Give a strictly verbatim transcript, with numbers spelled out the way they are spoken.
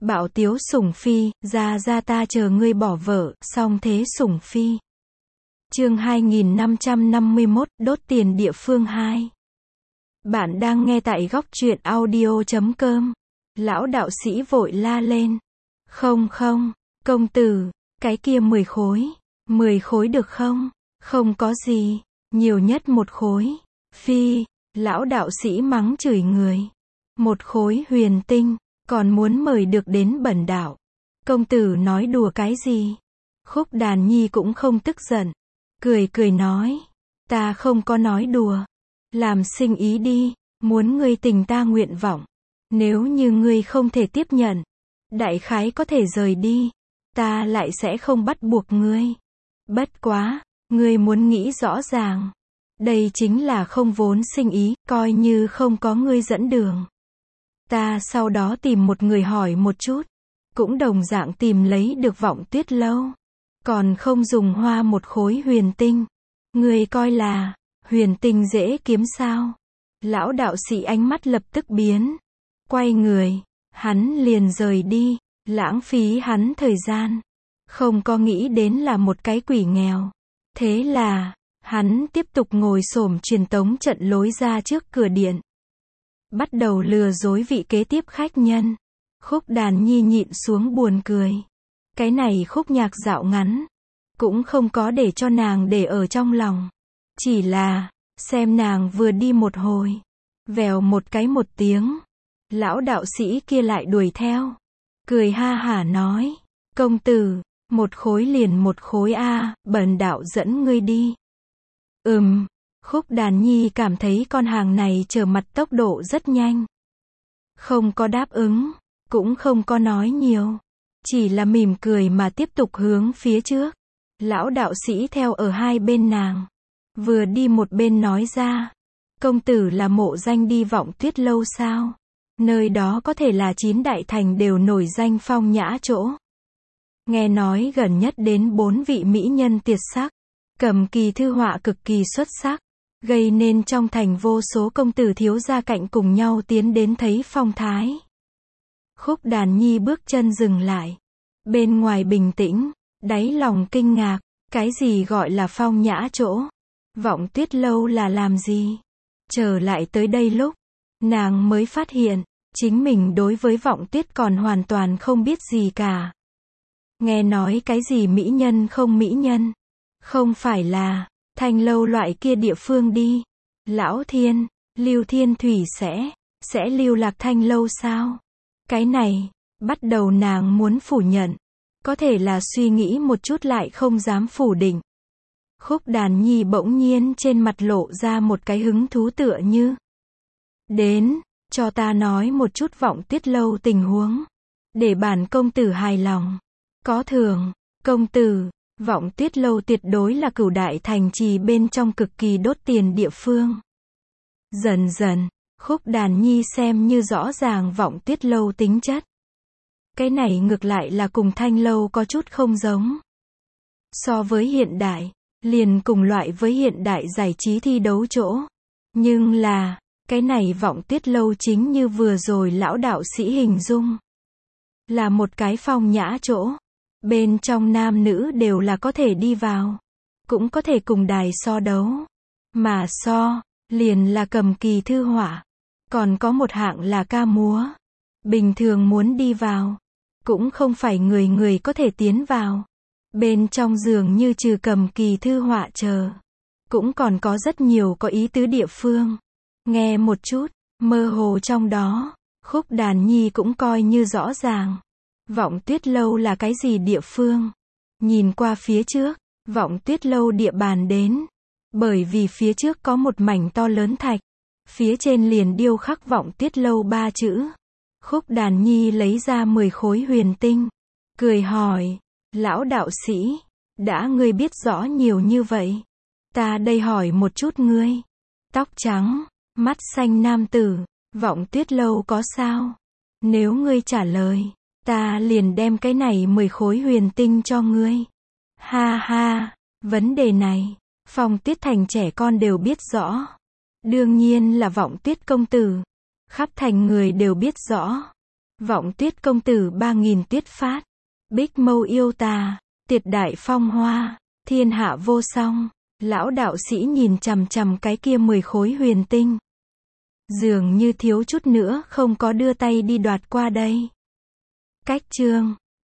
Bảo tiếu sủng phi, ra ra ta chờ ngươi bỏ vợ, song thế sủng phi. Chương hai nghìn năm trăm năm mươi mốt, đốt tiền địa phương hai. Bạn đang nghe tại góc truyện audio chấm com. Lão đạo sĩ vội la lên. Không không, công tử, cái kia mười khối. mười khối được không? Không có gì, nhiều nhất một khối. Phi, lão đạo sĩ mắng chửi người. Một khối huyền tinh, còn muốn mời được đến bẩn đạo. Công tử nói đùa cái gì? Khúc Đàn Nhi cũng không tức giận. Cười cười nói. Ta không có nói đùa. Làm sinh ý đi, muốn ngươi tình ta nguyện vọng. Nếu như ngươi không thể tiếp nhận, đại khái có thể rời đi. Ta lại sẽ không bắt buộc ngươi. Bất quá, ngươi muốn nghĩ rõ ràng. Đây chính là không vốn sinh ý, coi như không có ngươi dẫn đường. Ta sau đó tìm một người hỏi một chút. Cũng đồng dạng tìm lấy được Vọng Tuyết Lâu. Còn không dùng hoa một khối huyền tinh. Ngươi coi là, huyền tinh dễ kiếm sao? Lão đạo sĩ ánh mắt lập tức biến. Quay người, hắn liền rời đi, lãng phí hắn thời gian. Không có nghĩ đến là một cái quỷ nghèo. Thế là, hắn tiếp tục ngồi xổm truyền tống trận lối ra trước cửa điện. Bắt đầu lừa dối vị kế tiếp khách nhân. Khúc Đàn Nhi nhịn xuống buồn cười. Cái này khúc nhạc dạo ngắn, cũng không có để cho nàng để ở trong lòng. Chỉ là, xem nàng vừa đi một hồi, vèo một cái một tiếng, lão đạo sĩ kia lại đuổi theo. Cười ha hả nói, công tử, một khối liền một khối a, bần đạo dẫn ngươi đi. Ừm, Khúc Đàn Nhi cảm thấy con hàng này trở mặt tốc độ rất nhanh. Không có đáp ứng, cũng không có nói nhiều. Chỉ là mỉm cười mà tiếp tục hướng phía trước. Lão đạo sĩ theo ở hai bên nàng. Vừa đi một bên nói ra. Công tử là mộ danh đi Vọng Tuyết Lâu sao? Nơi đó có thể là chín đại thành đều nổi danh phong nhã chỗ. Nghe nói gần nhất đến bốn vị mỹ nhân tuyệt sắc. Cầm kỳ thư họa cực kỳ xuất sắc. Gây nên trong thành vô số công tử thiếu gia cạnh cùng nhau tiến đến thấy phong thái. Khúc Đàn Nhi bước chân dừng lại. Bên ngoài bình tĩnh, đáy lòng kinh ngạc. Cái gì gọi là phong nhã chỗ? Vọng Tuyết Lâu là làm gì? Trở lại tới đây lúc, nàng mới phát hiện, chính mình đối với Vọng Tuyết còn hoàn toàn không biết gì cả. Nghe nói cái gì mỹ nhân không mỹ nhân? Không phải là Thanh Lâu loại kia địa phương đi. Lão Thiên, Lưu Thiên Thủy sẽ, sẽ lưu lạc Thanh Lâu sao? Cái này, bắt đầu nàng muốn phủ nhận. Có thể là suy nghĩ một chút lại không dám phủ định. Khúc Đàn Nhi bỗng nhiên trên mặt lộ ra một cái hứng thú tựa như. Đến, cho ta nói một chút Vọng Tuyết Lâu tình huống. Để bản công tử hài lòng. Có thưởng, công tử, Vọng Tuyết Lâu tuyệt đối là cửu đại thành trì bên trong cực kỳ đốt tiền địa phương. Dần dần, Khúc Đàn Nhi xem như rõ ràng Vọng Tuyết Lâu tính chất. Cái này ngược lại là cùng Thanh Lâu có chút không giống. So với hiện đại, liền cùng loại với hiện đại giải trí thi đấu chỗ. Nhưng là, cái này Vọng Tuyết Lâu chính như vừa rồi lão đạo sĩ hình dung. Là một cái phong nhã chỗ. Bên trong nam nữ đều là có thể đi vào. Cũng có thể cùng đài so đấu. Mà so, liền là cầm kỳ thư họa. Còn có một hạng là ca múa. Bình thường muốn đi vào. Cũng không phải người người có thể tiến vào. Bên trong dường như trừ cầm kỳ thư họa chờ. Cũng còn có rất nhiều có ý tứ địa phương. Nghe một chút, mơ hồ trong đó. Khúc Đàn Nhi cũng coi như rõ ràng. Vọng Tuyết Lâu là cái gì địa phương? Nhìn qua phía trước, Vọng Tuyết Lâu địa bàn đến. Bởi vì phía trước có một mảnh to lớn thạch. Phía trên liền điêu khắc Vọng Tuyết Lâu ba chữ. Khúc Đàn Nhi lấy ra mười khối huyền tinh. Cười hỏi, lão đạo sĩ, đã ngươi biết rõ nhiều như vậy. Ta đây hỏi một chút ngươi. Tóc trắng, mắt xanh nam tử, Vọng Tuyết Lâu có sao? Nếu ngươi trả lời, ta liền đem cái này mười khối huyền tinh cho ngươi. Ha ha, vấn đề này, Phong Tuyết Thành trẻ con đều biết rõ. Đương nhiên là Vọng Tuyết công tử. Khắp thành người đều biết rõ. Vọng Tuyết công tử ba nghìn tuyết phát. Bích mâu yêu tà. Tiệt đại phong hoa. Thiên hạ vô song. Lão đạo sĩ nhìn chằm chằm cái kia mười khối huyền tinh. Dường như thiếu chút nữa không có đưa tay đi đoạt qua đây. Cách chương